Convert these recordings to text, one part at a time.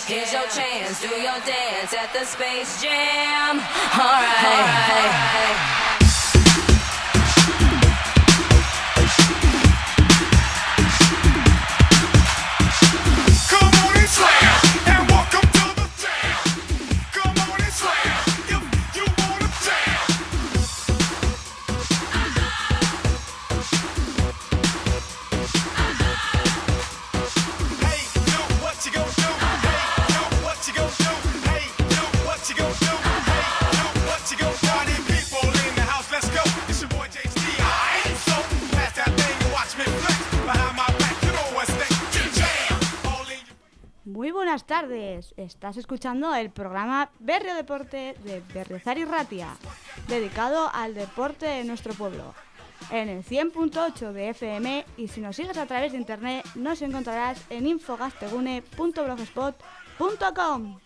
Here's your chance, do your dance at the Space Jam. All right. Muy buenas tardes, estás escuchando el programa Berrio Deporte de Berriozar y Ratia, dedicado al deporte de nuestro pueblo. En el 100.8 de FM y si nos sigues a través de internet nos encontrarás en infogastegune.blogspot.com.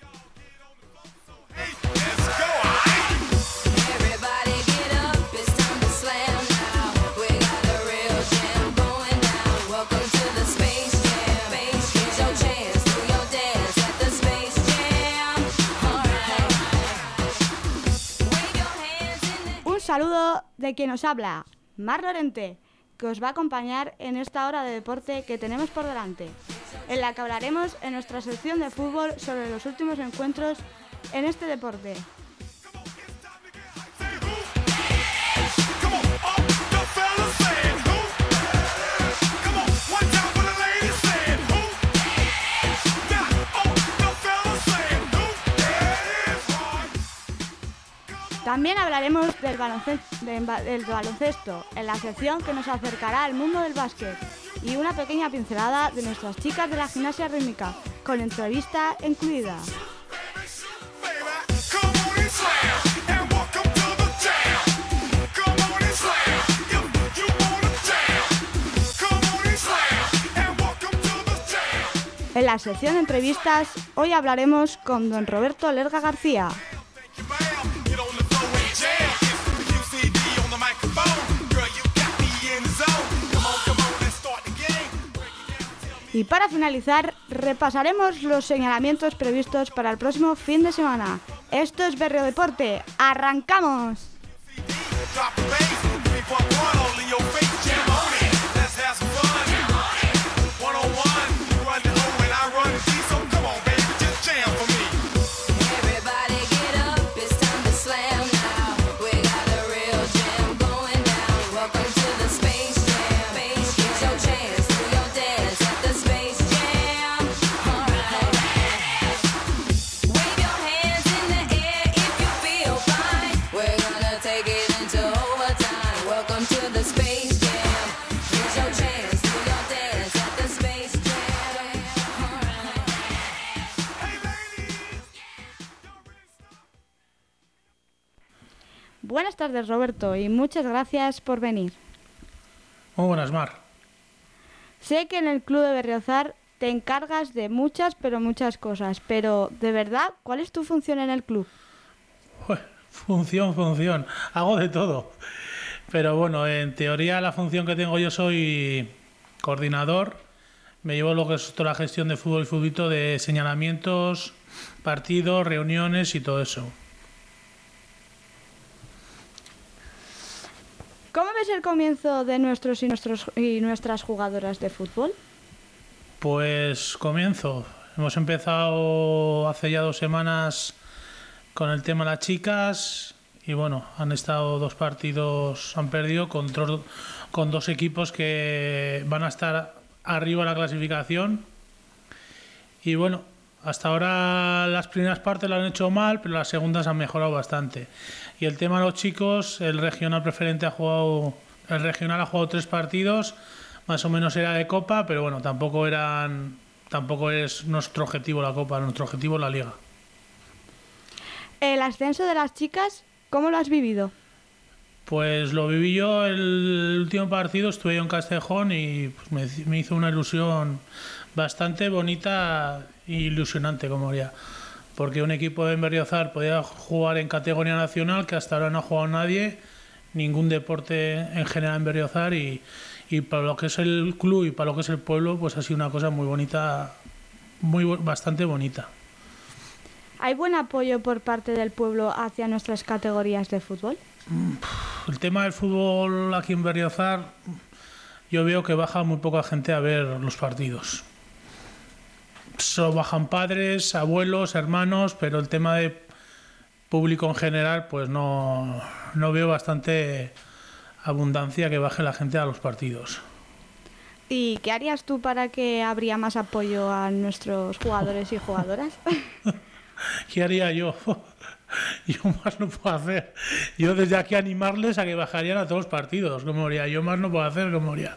Saludo de quien os habla, Mar Lorente, que os va a acompañar en esta hora de deporte que tenemos por delante, en la que hablaremos en nuestra sección de fútbol sobre los últimos encuentros en este deporte. También hablaremos del baloncesto, en la sección que nos acercará al mundo del básquet, y una pequeña pincelada de nuestras chicas de la gimnasia rítmica, con entrevista incluida. En la sección de entrevistas, hoy hablaremos con don Roberto Lerga García. Y para finalizar, repasaremos los señalamientos previstos para el próximo fin de semana. Esto es Berrio Deporte. ¡Arrancamos! Buenas tardes, Roberto, y muchas gracias por venir. Muy buenas, Mar. Sé que en el Club de Berriozar te encargas de muchas cosas, ¿de verdad cuál es tu función en el club? Función. Hago de todo. Pero bueno, en teoría la función que tengo yo soy coordinador. Me llevo lo que es toda la gestión de fútbol y futbolito, de señalamientos, partidos, reuniones y todo eso. ¿Cómo ves el comienzo de nuestras jugadoras de fútbol? Pues comienzo. Hemos empezado hace ya 2 semanas con el tema de las chicas y bueno, han estado 2 partidos, han perdido con 2 equipos que van a estar arriba en la clasificación. Y bueno, hasta ahora las primeras partes lo han hecho mal, pero las segundas han mejorado bastante. Y el tema de los chicos, el regional preferente ha jugado 3 partidos, más o menos era de Copa, pero bueno, tampoco es nuestro objetivo la Copa, nuestro objetivo es la Liga. El ascenso de las chicas, ¿cómo lo has vivido? Pues lo viví yo el último partido, estuve yo en Castejón y pues me hizo una ilusión bastante bonita e ilusionante, como diría. Porque un equipo de Berriozar podía jugar en categoría nacional, que hasta ahora no ha jugado nadie, ningún deporte en general en Berriozar, y para lo que es el club y para lo que es el pueblo, pues ha sido una cosa muy bonita, bastante bonita. ¿Hay buen apoyo por parte del pueblo hacia nuestras categorías de fútbol? El tema del fútbol aquí en Berriozar, yo veo que baja muy poca gente a ver los partidos. Solo bajan padres, abuelos, hermanos, pero el tema de público en general, pues no veo bastante abundancia que baje la gente a los partidos. ¿Y qué harías tú para que habría más apoyo a nuestros jugadores y jugadoras? ¿Qué haría yo? Yo más no puedo hacer. Yo desde aquí animarles a que bajarían a todos los partidos, como haría. Yo más no puedo hacer, como haría.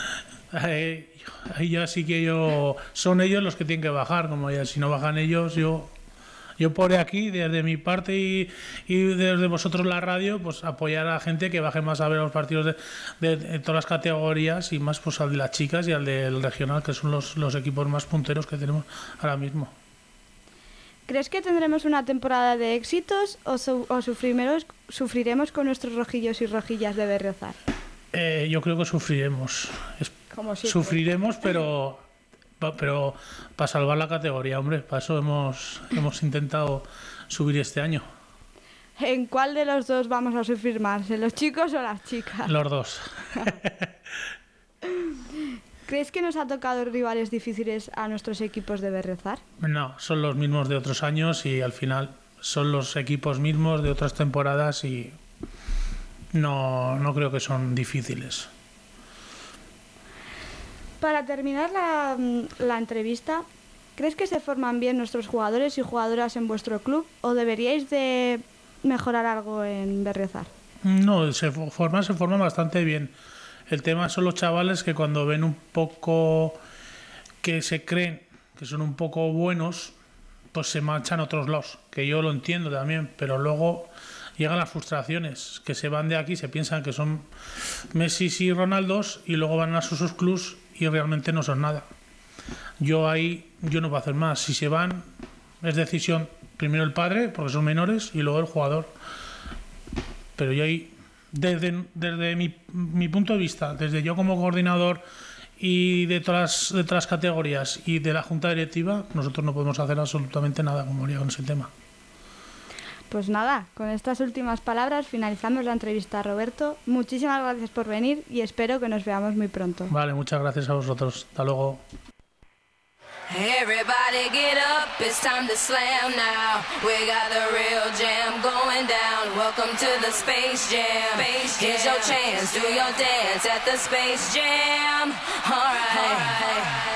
Ahí ya sí que son ellos los que tienen que bajar, como ya. Si no bajan ellos, yo por aquí, desde mi parte y desde vosotros la radio, pues apoyar a la gente que baje más a ver los partidos de todas las categorías y más pues al de las chicas y al del regional, que son los equipos más punteros que tenemos ahora mismo. ¿Crees que tendremos una temporada de éxitos o sufriremos con nuestros rojillos y rojillas de Berriozar? Yo creo que sufriremos. Sufriremos, pero para salvar la categoría, hombre, para eso hemos intentado subir este año. ¿En cuál de los dos vamos a sufrir más? ¿En los chicos o las chicas? Los dos. ¿Crees que nos ha tocado rivales difíciles a nuestros equipos de Berriozar? No, son los mismos de otros años y al final son los equipos mismos de otras temporadas y no creo que son difíciles. Para terminar la entrevista, ¿crees que se forman bien nuestros jugadores y jugadoras en vuestro club o deberíais de mejorar algo en Berriozar? No, se forman bastante bien. El tema son los chavales que cuando ven un poco que se creen que son un poco buenos, pues se marchan a otros lados, que yo lo entiendo también, pero luego llegan las frustraciones, que se van de aquí, se piensan que son Messi y Ronaldos y luego van a sus clubs y realmente no son nada. Yo no puedo hacer más. Si se van, es decisión primero el padre, porque son menores, y luego el jugador. Pero yo ahí, desde mi punto de vista, desde yo como coordinador y de todas las categorías y de la junta directiva, nosotros no podemos hacer absolutamente nada, como haría con ese tema. Pues nada, con estas últimas palabras finalizamos la entrevista a Roberto. Muchísimas gracias por venir y espero que nos veamos muy pronto. Vale, muchas gracias a vosotros. Hasta luego. Everybody get up, it's time to slam now. We got the real jam going down. Welcome to the Space Jam. Here's your chance, do your dance at the Space Jam. All right.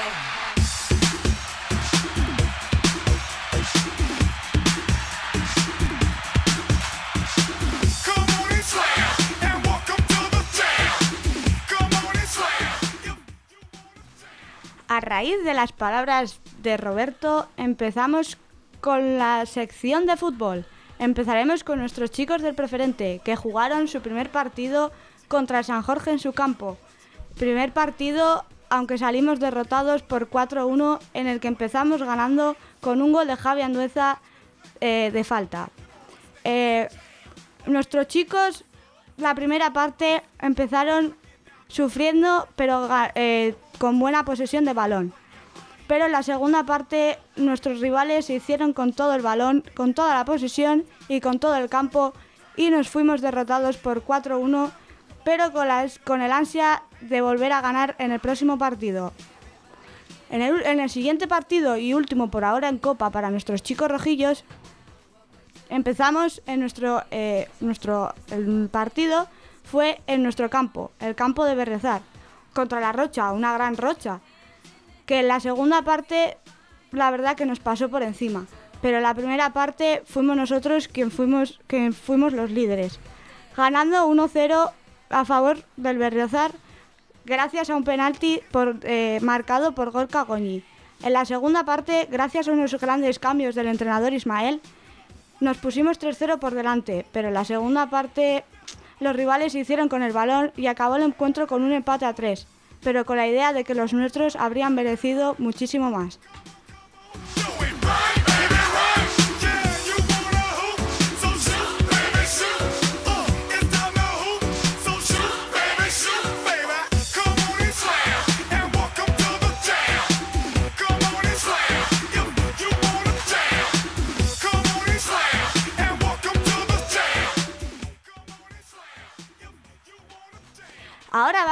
A raíz de las palabras de Roberto, empezamos con la sección de fútbol. Empezaremos con nuestros chicos del preferente, que jugaron su primer partido contra el San Jorge en su campo. Primer partido, aunque salimos derrotados por 4-1, en el que empezamos ganando con un gol de Javi Andueza de falta. Nuestros chicos, la primera parte, empezaron sufriendo, pero con buena posesión de balón. Pero en la segunda parte nuestros rivales se hicieron con todo el balón, con toda la posesión y con todo el campo y nos fuimos derrotados por 4-1, pero con el ansia de volver a ganar en el próximo partido. En el siguiente partido y último por ahora en Copa para nuestros chicos rojillos, empezamos en el partido fue en nuestro campo, el campo de Berriozar, contra la Rocha, una gran Rocha, que en la segunda parte la verdad que nos pasó por encima, pero en la primera parte fuimos nosotros quien fuimos los líderes, ganando 1-0 a favor del Berriozar gracias a un penalti marcado por Gorka Goñi. En la segunda parte, gracias a unos grandes cambios del entrenador Ismael, nos pusimos 3-0 por delante, pero en la segunda parte los rivales se hicieron con el balón y acabó el encuentro con un empate a 3, pero con la idea de que los nuestros habrían merecido muchísimo más.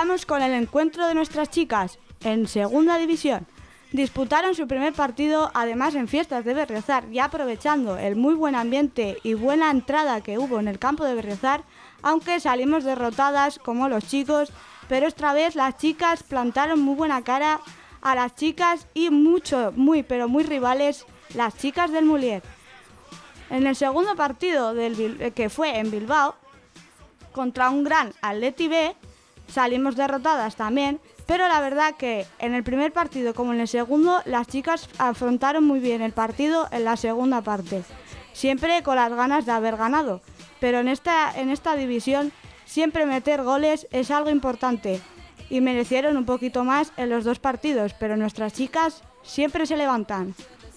Comenzamos con el encuentro de nuestras chicas en Segunda División. Disputaron su primer partido, además en Fiestas de Berriozar, y aprovechando el muy buen ambiente y buena entrada que hubo en el campo de Berriozar, aunque salimos derrotadas como los chicos, pero esta vez las chicas plantaron muy buena cara a las chicas y muy rivales, las chicas del Mulier. En el segundo partido que fue en Bilbao, contra un gran Atleti B, salimos derrotadas también, pero la verdad que en el primer partido como en el segundo, las chicas afrontaron muy bien el partido en la segunda parte, siempre con las ganas de haber ganado, pero en esta división siempre meter goles es algo importante y merecieron un poquito más en los dos partidos, pero nuestras chicas siempre se levantan.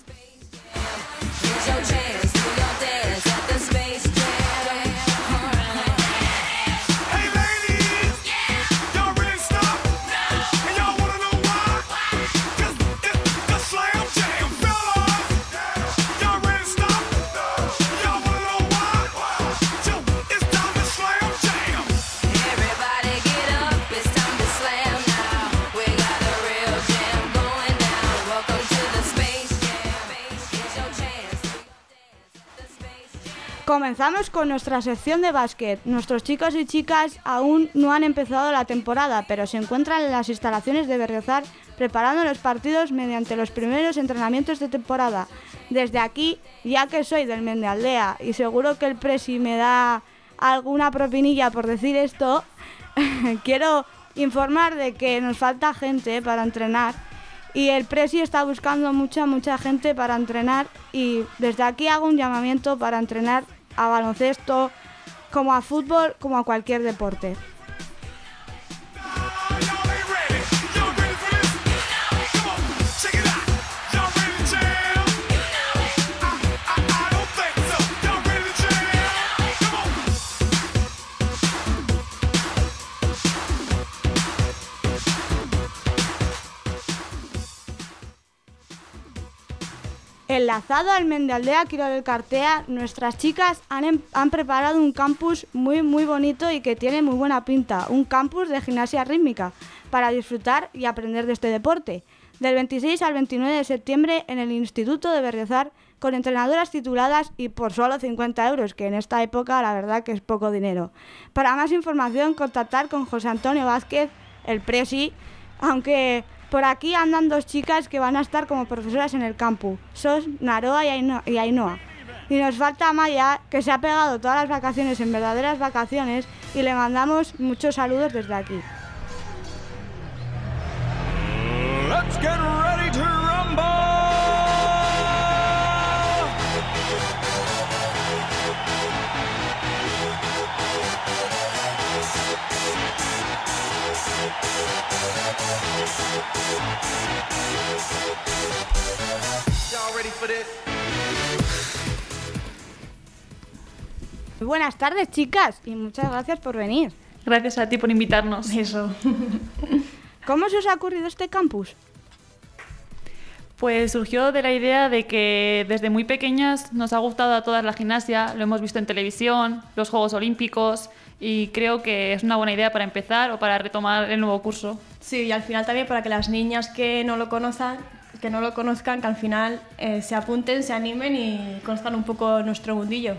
Comenzamos con nuestra sección de básquet. Nuestros chicos y chicas aún no han empezado la temporada, pero se encuentran en las instalaciones de Berriozar preparando los partidos mediante los primeros entrenamientos de temporada. Desde aquí, ya que soy del Mendialdea y seguro que el Presi me da alguna propinilla por decir esto, quiero informar de que nos falta gente para entrenar y el Presi está buscando mucha gente para entrenar y desde aquí hago un llamamiento para entrenar a baloncesto, como a fútbol, como a cualquier deporte. Enlazado al Mendialdea Quirol Elkartea, nuestras chicas han preparado un campus muy bonito y que tiene muy buena pinta, un campus de gimnasia rítmica para disfrutar y aprender de este deporte. Del 26 al 29 de septiembre en el Instituto de Berriozar, con entrenadoras tituladas y por solo 50 euros, que en esta época la verdad que es poco dinero. Para más información, contactar con José Antonio Vázquez, el Presi, aunque por aquí andan dos chicas que van a estar como profesoras en el campus, son Naroa y Ainhoa. Y nos falta Maya, que se ha pegado todas las vacaciones en verdaderas vacaciones y le mandamos muchos saludos desde aquí. Let's get ready to rumble! Buenas tardes, chicas, y muchas gracias por venir. Gracias a ti por invitarnos. Eso. ¿Cómo se os ha ocurrido este campus? Pues surgió de la idea de que desde muy pequeñas nos ha gustado a todas la gimnasia, lo hemos visto en televisión, los Juegos Olímpicos, y creo que es una buena idea para empezar o para retomar el nuevo curso. Sí, y al final también para que las niñas que no lo conozcan, que al final se apunten, se animen y conozcan un poco nuestro mundillo.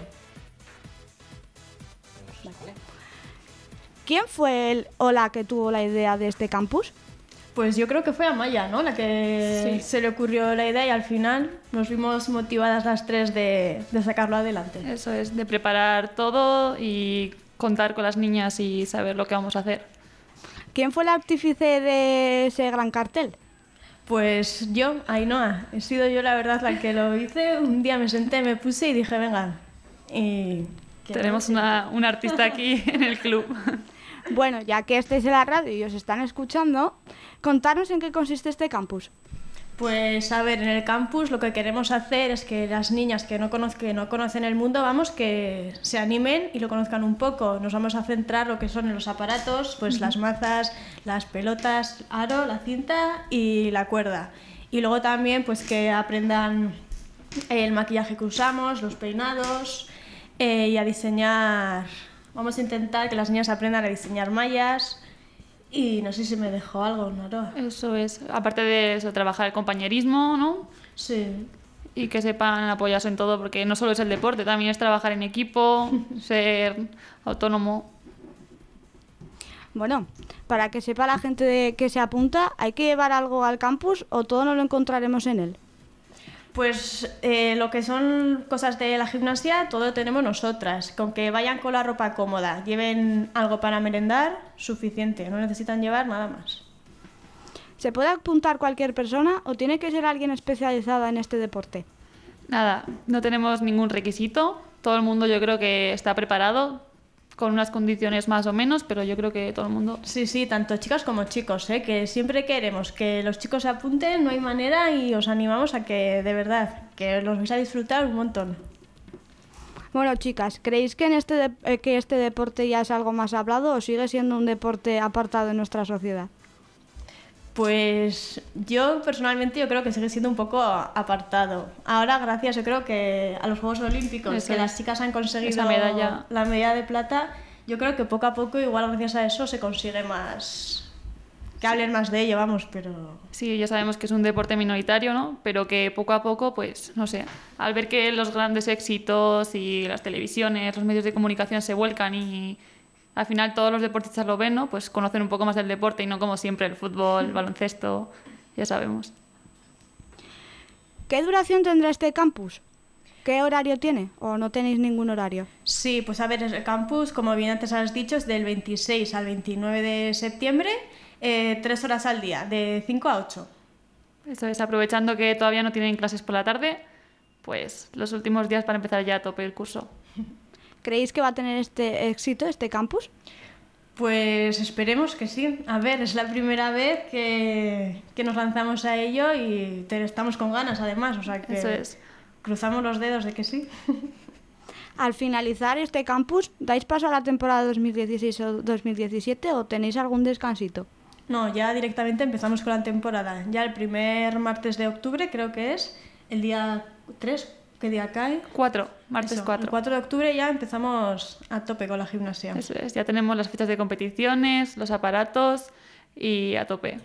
¿Quién fue el o la que tuvo la idea de este campus? Pues yo creo que fue Amaya, ¿no? La que se le ocurrió la idea y al final nos vimos motivadas las tres de sacarlo adelante. Eso es, de preparar todo y contar con las niñas y saber lo que vamos a hacer. ¿Quién fue el artífice de ese gran cartel? Pues yo, Ainhoa. He sido yo la verdad la que lo hice. Un día me senté, me puse y dije, venga. Y tenemos una artista aquí en el club. Bueno, ya que estáis en la radio y os están escuchando, contanos en qué consiste este campus. Pues a ver, en el campus lo que queremos hacer es que las niñas que no conocen el mundo, que se animen y lo conozcan un poco. Nos vamos a centrar lo que son en los aparatos, pues las mazas, las pelotas, aro, la cinta y la cuerda. Y luego también pues que aprendan el maquillaje que usamos, los peinados y a diseñar. Vamos a intentar que las niñas aprendan a diseñar mallas Y no sé si me dejó algo, Naro. Eso es. Aparte de eso, trabajar el compañerismo, ¿no? Sí. Y que sepan apoyarse en todo, porque no solo es el deporte, también es trabajar en equipo, ser autónomo. Bueno, para que sepa la gente que se apunta, ¿hay que llevar algo al campus o todo no lo encontraremos en él? Pues lo que son cosas de la gimnasia, todo lo tenemos nosotras. Con que vayan con la ropa cómoda, lleven algo para merendar, suficiente. No necesitan llevar nada más. ¿Se puede apuntar cualquier persona o tiene que ser alguien especializada en este deporte? Nada, no tenemos ningún requisito. Todo el mundo yo creo que está preparado, con unas condiciones más o menos, pero yo creo que todo el mundo... Sí, sí, tanto chicas como chicos, que siempre queremos que los chicos se apunten, no hay manera, y os animamos a que, de verdad, que los vais a disfrutar un montón. Bueno, chicas, ¿creéis que que este deporte ya es algo más hablado o sigue siendo un deporte apartado en nuestra sociedad? Pues yo personalmente creo que sigue siendo un poco apartado. Ahora, gracias yo creo que a los Juegos Olímpicos, Eso que es. las chicas han conseguido Esa medalla. la medalla de plata, yo creo que poco a poco, igual gracias a eso, se consigue más... que hablen más de ello, vamos, pero... Sí, ya sabemos que es un deporte minoritario, ¿no? Pero que poco a poco, pues, no sé, al ver que los grandes éxitos y las televisiones, los medios de comunicación se vuelcan y al final todos los deportistas lo ven, ¿no? Pues conocen un poco más del deporte y no como siempre el fútbol, el baloncesto, ya sabemos. ¿Qué duración tendrá este campus? ¿Qué horario tiene? ¿O no tenéis ningún horario? Sí, pues a ver, el campus, como bien antes has dicho, es del 26 al 29 de septiembre, 3 horas al día, de 5 a 8. Eso es, aprovechando que todavía no tienen clases por la tarde, pues los últimos días para empezar ya a tope el curso. ¿Creéis que va a tener este éxito, este campus? Pues esperemos que sí. A ver, es la primera vez que nos lanzamos a ello y estamos con ganas además, o sea que Eso es. cruzamos los dedos de que sí. Al finalizar este campus, ¿dais paso a la temporada 2016 o 2017 o tenéis algún descansito? No, ya directamente empezamos con la temporada. Ya el primer martes de octubre creo que es, el día 3, ¿qué día cae? 4, martes Eso, 4. El 4 de octubre ya empezamos a tope con la gimnasia. Eso es, ya tenemos las fechas de competiciones, los aparatos y a tope.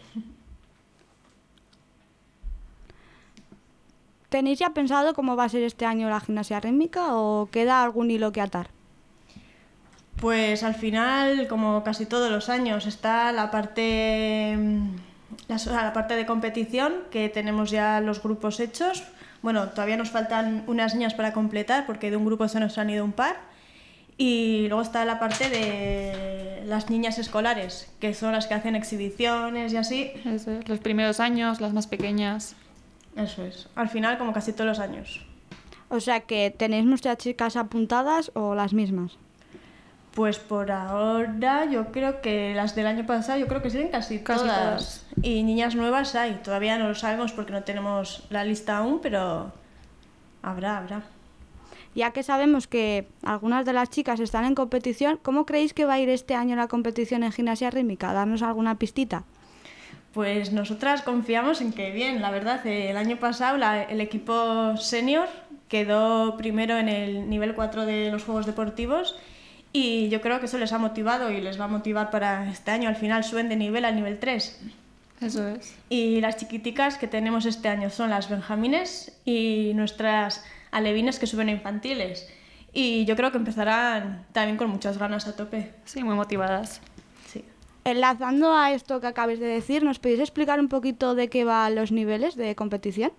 ¿Tenéis ya pensado cómo va a ser este año la gimnasia rítmica o queda algún hilo que atar? Pues al final, como casi todos los años, está la parte de competición, que tenemos ya los grupos hechos. Bueno, todavía nos faltan unas niñas para completar, porque de un grupo se nos han ido un par. Y luego está la parte de las niñas escolares, que son las que hacen exhibiciones y así. Eso es, los primeros años, las más pequeñas. Eso es. Al final, como casi todos los años. O sea que tenéis muchas chicas apuntadas o las mismas. Pues por ahora yo creo que las del año pasado, yo creo que siguen casi todas. Y niñas nuevas hay. Todavía no lo sabemos porque no tenemos la lista aún, pero habrá. Ya que sabemos que algunas de las chicas están en competición, ¿cómo creéis que va a ir este año la competición en gimnasia rítmica? ¿Darnos alguna pistita? Pues nosotras confiamos en que bien, la verdad. El año pasado el equipo senior quedó primero en el nivel 4 de los Juegos Deportivos. Y yo creo que eso les ha motivado y les va a motivar para este año. Al final suben de nivel al nivel 3. Eso es. Y las chiquiticas que tenemos este año son las benjamines y nuestras alevines que suben a infantiles. Y yo creo que empezarán también con muchas ganas a tope. Sí, muy motivadas. Sí. Enlazando a esto que acabáis de decir, ¿nos podéis explicar un poquito de qué van los niveles de competición?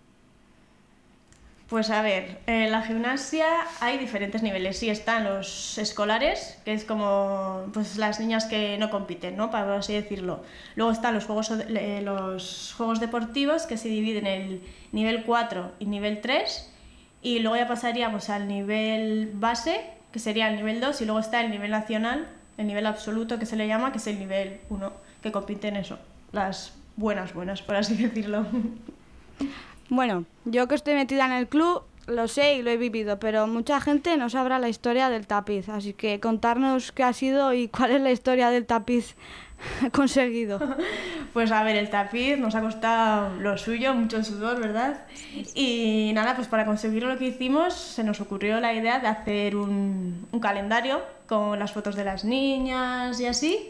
Pues a ver, en la gimnasia hay diferentes niveles. Sí, están los escolares, que es como pues las niñas que no compiten, ¿no? Para así decirlo. Luego están los juegos deportivos, que se dividen en el nivel 4 y nivel 3. Y luego ya pasaríamos al nivel base, que sería el nivel 2. Y luego está el nivel nacional, el nivel absoluto que se le llama, que es el nivel 1, que compiten eso, las buenas, por así decirlo. Bueno, yo que estoy metida en el club lo sé y lo he vivido, pero mucha gente no sabrá la historia del tapiz, así que contarnos qué ha sido y cuál es la historia del tapiz conseguido. Pues a ver, el tapiz nos ha costado lo suyo, mucho sudor, ¿verdad? Y nada, pues para conseguirlo lo que hicimos, se nos ocurrió la idea de hacer un calendario con las fotos de las niñas y así.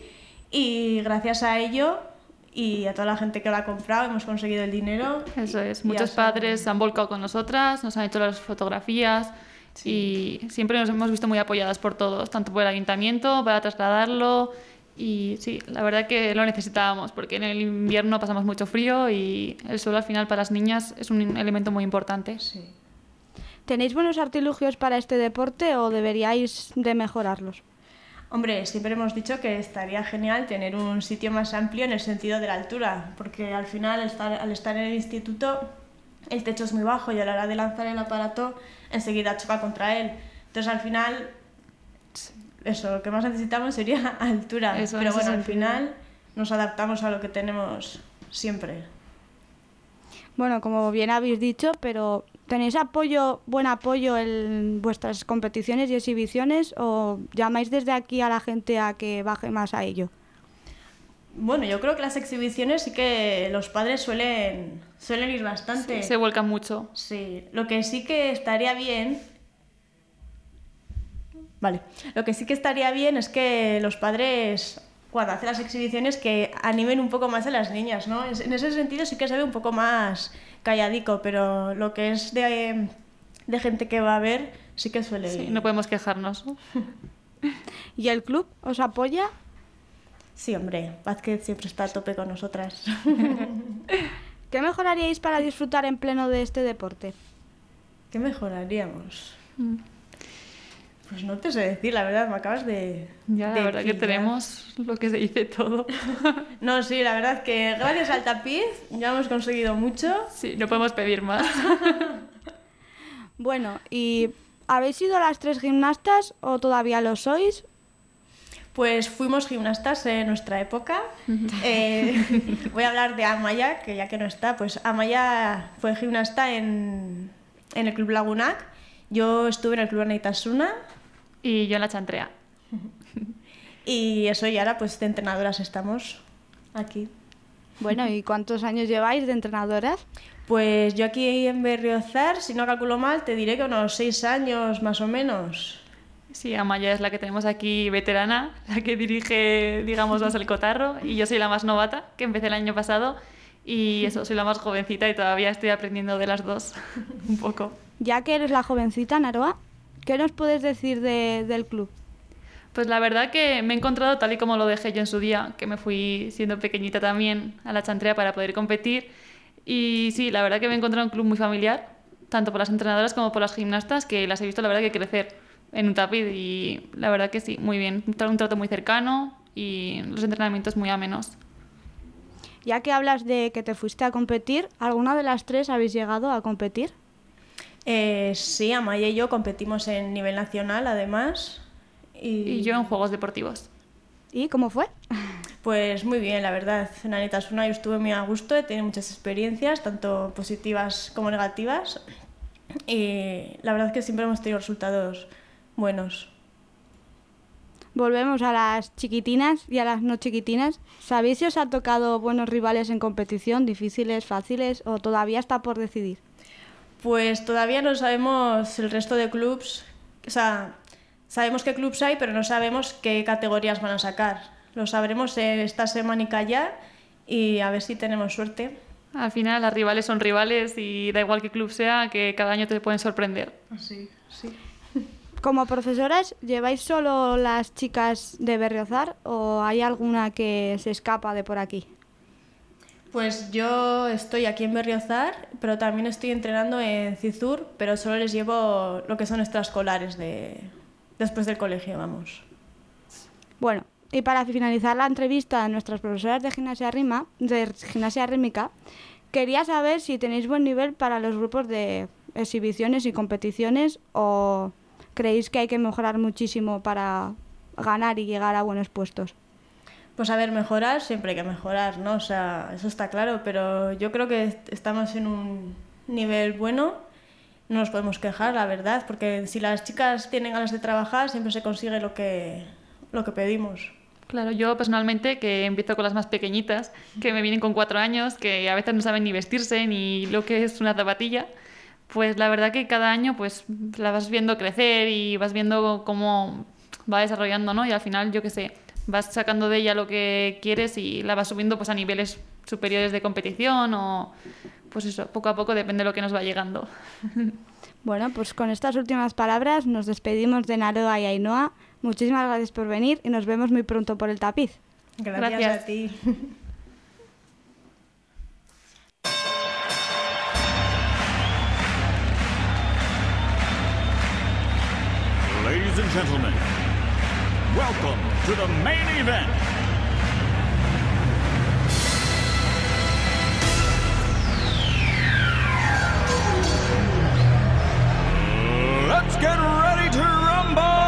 y gracias a ello y a toda la gente que lo ha comprado hemos conseguido el dinero. Eso es, y muchos padres se han volcado con nosotras, nos han hecho las fotografías y siempre nos hemos visto muy apoyadas por todos, tanto por el ayuntamiento para trasladarlo y sí, la verdad que lo necesitábamos porque en el invierno pasamos mucho frío y el sol al final para las niñas es un elemento muy importante. Sí. ¿Tenéis buenos artilugios para este deporte o deberíais de mejorarlos? Hombre, siempre hemos dicho que estaría genial tener un sitio más amplio en el sentido de la altura, porque al final al estar en el instituto el techo es muy bajo y a la hora de lanzar el aparato enseguida choca contra él. Entonces al final eso, lo que más necesitamos sería altura, Eso, pero en ese bueno, al sentido. final nos adaptamos a lo que tenemos siempre. Bueno, como bien habéis dicho, pero ¿tenéis buen apoyo en vuestras competiciones y exhibiciones o llamáis desde aquí a la gente a que baje más a ello? Bueno, yo creo que las exhibiciones sí que los padres suelen ir bastante. Se vuelcan mucho. Sí, lo que sí que estaría bien... Vale, lo que sí que estaría bien es que los padres, cuando hacen las exhibiciones, que animen un poco más a las niñas, ¿no? En ese sentido sí que se ve un poco más calladico, pero lo que es de gente que va a ver sí que suele... Sí, no podemos quejarnos. ¿Y el club os apoya? Sí, hombre, Vázquez siempre está a tope con nosotras. ¿Qué mejoraríais para disfrutar en pleno de este deporte? ¿Qué mejoraríamos? Pues no te sé decir, la verdad, me acabas de... Ya, la de verdad que pillar. tenemos lo que se dice todo. No, sí, la verdad que gracias al tapiz ya hemos conseguido mucho. Sí, no podemos pedir más. Bueno, ¿y habéis sido las 3 gimnastas o todavía lo sois? Pues fuimos gimnastas en nuestra época. Voy a hablar de Amaya, que ya que no está, pues Amaya fue gimnasta en el Club Lagunac. Yo estuve en el Club Anaitasuna Y yo en la chantrea. y eso, y ahora pues de entrenadoras estamos aquí. Bueno, ¿y cuántos años lleváis de entrenadoras? Pues yo aquí en Berriozar, si no calculo mal, te diré que unos 6 años más o menos. Sí, Amaya es la que tenemos aquí veterana, la que dirige, digamos, más el cotarro, y yo soy la más novata, que empecé el año pasado, y eso, soy la más jovencita y todavía estoy aprendiendo de las dos, un poco. Ya que eres la jovencita, Naroa, ¿qué nos puedes decir del club? Pues la verdad que me he encontrado tal y como lo dejé yo en su día, que me fui siendo pequeñita también a la chantrea para poder competir, y sí, la verdad que me he encontrado un club muy familiar, tanto por las entrenadoras como por las gimnastas, que las he visto la verdad que crecer en un tapiz y la verdad que sí, muy bien. Un trato muy cercano y los entrenamientos muy amenos. Ya que hablas de que te fuiste a competir, ¿alguna de las 3 habéis llegado a competir? Sí, Amaya y yo competimos en nivel nacional además. Y yo en juegos deportivos. ¿Y cómo fue? Pues muy bien, la verdad. En Anaitasuna yo estuve muy a gusto, he tenido muchas experiencias, tanto positivas como negativas. Y la verdad es que siempre hemos tenido resultados buenos. Volvemos a las chiquitinas y a las no chiquitinas. ¿Sabéis si os ha tocado buenos rivales en competición, difíciles, fáciles o todavía está por decidir? Pues todavía no sabemos el resto de clubs, o sea, sabemos qué clubs hay, pero no sabemos qué categorías van a sacar. Lo sabremos esta semanica ya y a ver si tenemos suerte. Al final las rivales son rivales y da igual qué club sea, que cada año te pueden sorprender. Sí, sí. Como profesoras, ¿lleváis solo las chicas de Berriozar o hay alguna que se escapa de por aquí? Pues yo estoy aquí en Berriozar, pero también estoy entrenando en Cizur, pero solo les llevo lo que son extraescolares después del colegio, vamos. Bueno, y para finalizar la entrevista a nuestras profesoras de gimnasia rítmica, quería saber si tenéis buen nivel para los grupos de exhibiciones y competiciones o creéis que hay que mejorar muchísimo para ganar y llegar a buenos puestos. Pues a ver, mejorar, siempre hay que mejorar, ¿no? O sea, eso está claro, pero yo creo que estamos en un nivel bueno, no nos podemos quejar, la verdad, porque si las chicas tienen ganas de trabajar, siempre se consigue lo que pedimos. Claro, yo personalmente, que empiezo con las más pequeñitas, que me vienen con 4 años, que a veces no saben ni vestirse ni lo que es una zapatilla, pues la verdad que cada año pues la vas viendo crecer y vas viendo cómo va desarrollando, ¿no? Y al final, yo qué sé, vas sacando de ella lo que quieres y la vas subiendo pues a niveles superiores de competición o pues eso, poco a poco depende de lo que nos va llegando. Bueno, pues con estas últimas palabras nos despedimos de Naroa y Ainhoa. Muchísimas gracias por venir y nos vemos muy pronto por el tapiz. Gracias a ti. Ladies and gentlemen, welcome to the main event. Let's get ready to rumble!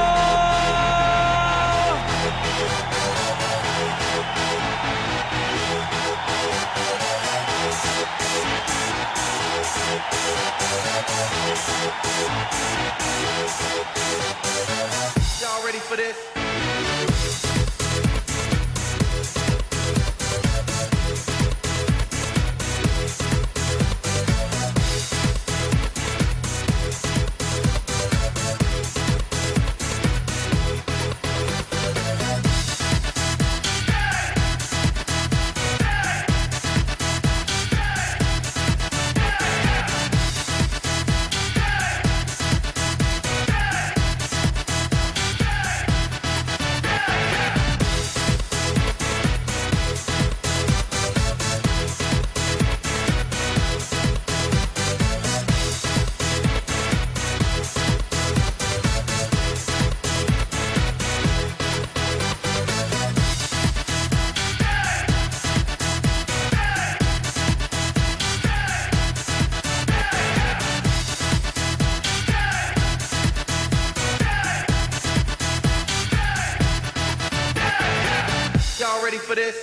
Y'all ready for this? Y'all ready for this?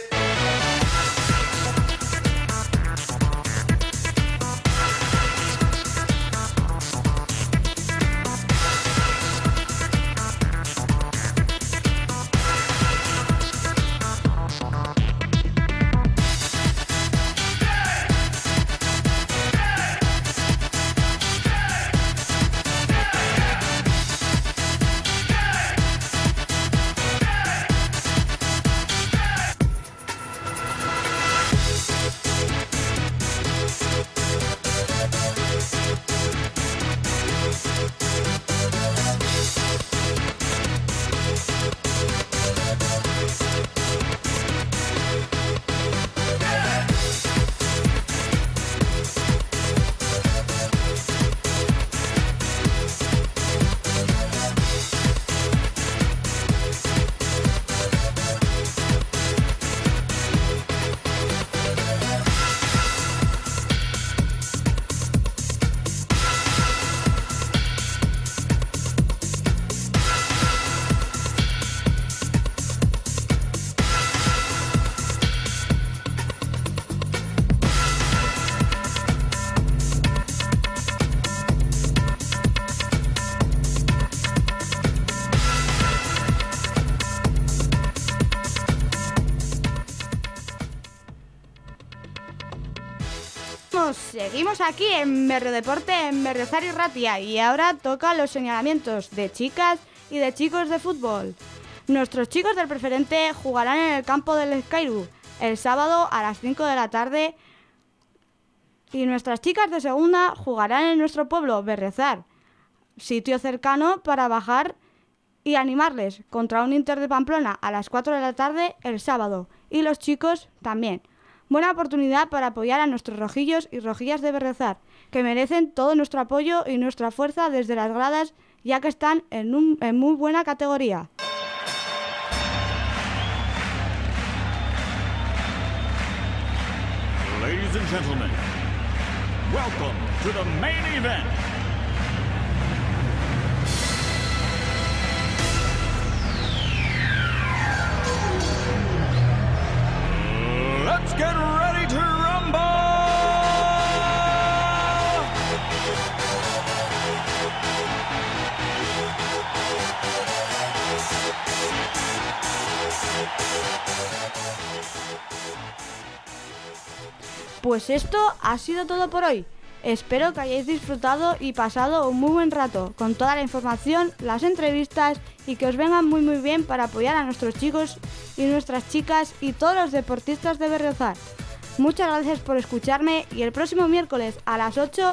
Seguimos aquí en Berrio Deporte, en Berriozar y Ratia, y ahora toca los señalamientos de chicas y de chicos de fútbol. Nuestros chicos del preferente jugarán en el campo del Escairu el sábado a las 5 de la tarde y nuestras chicas de segunda jugarán en nuestro pueblo, Berriozar, sitio cercano para bajar y animarles contra un Inter de Pamplona a las 4 de la tarde el sábado, y los chicos también. Buena oportunidad para apoyar a nuestros rojillos y rojillas de Berriozar, que merecen todo nuestro apoyo y nuestra fuerza desde las gradas, ya que están en muy buena categoría. Ladies and gentlemen, welcome to the main event. Let's get ready to rumble! Pues esto ha sido todo por hoy. Espero que hayáis disfrutado y pasado un muy buen rato con toda la información, las entrevistas y que os vengan muy bien para apoyar a nuestros chicos y nuestras chicas y todos los deportistas de Berriozar. Muchas gracias por escucharme y el próximo miércoles a las 8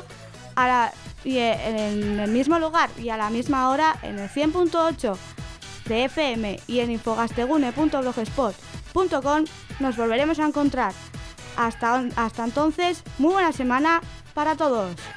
en el mismo lugar y a la misma hora en el 100.8 de FM y en infogastegune.blogspot.com nos volveremos a encontrar. Hasta entonces, muy buena semana para todos.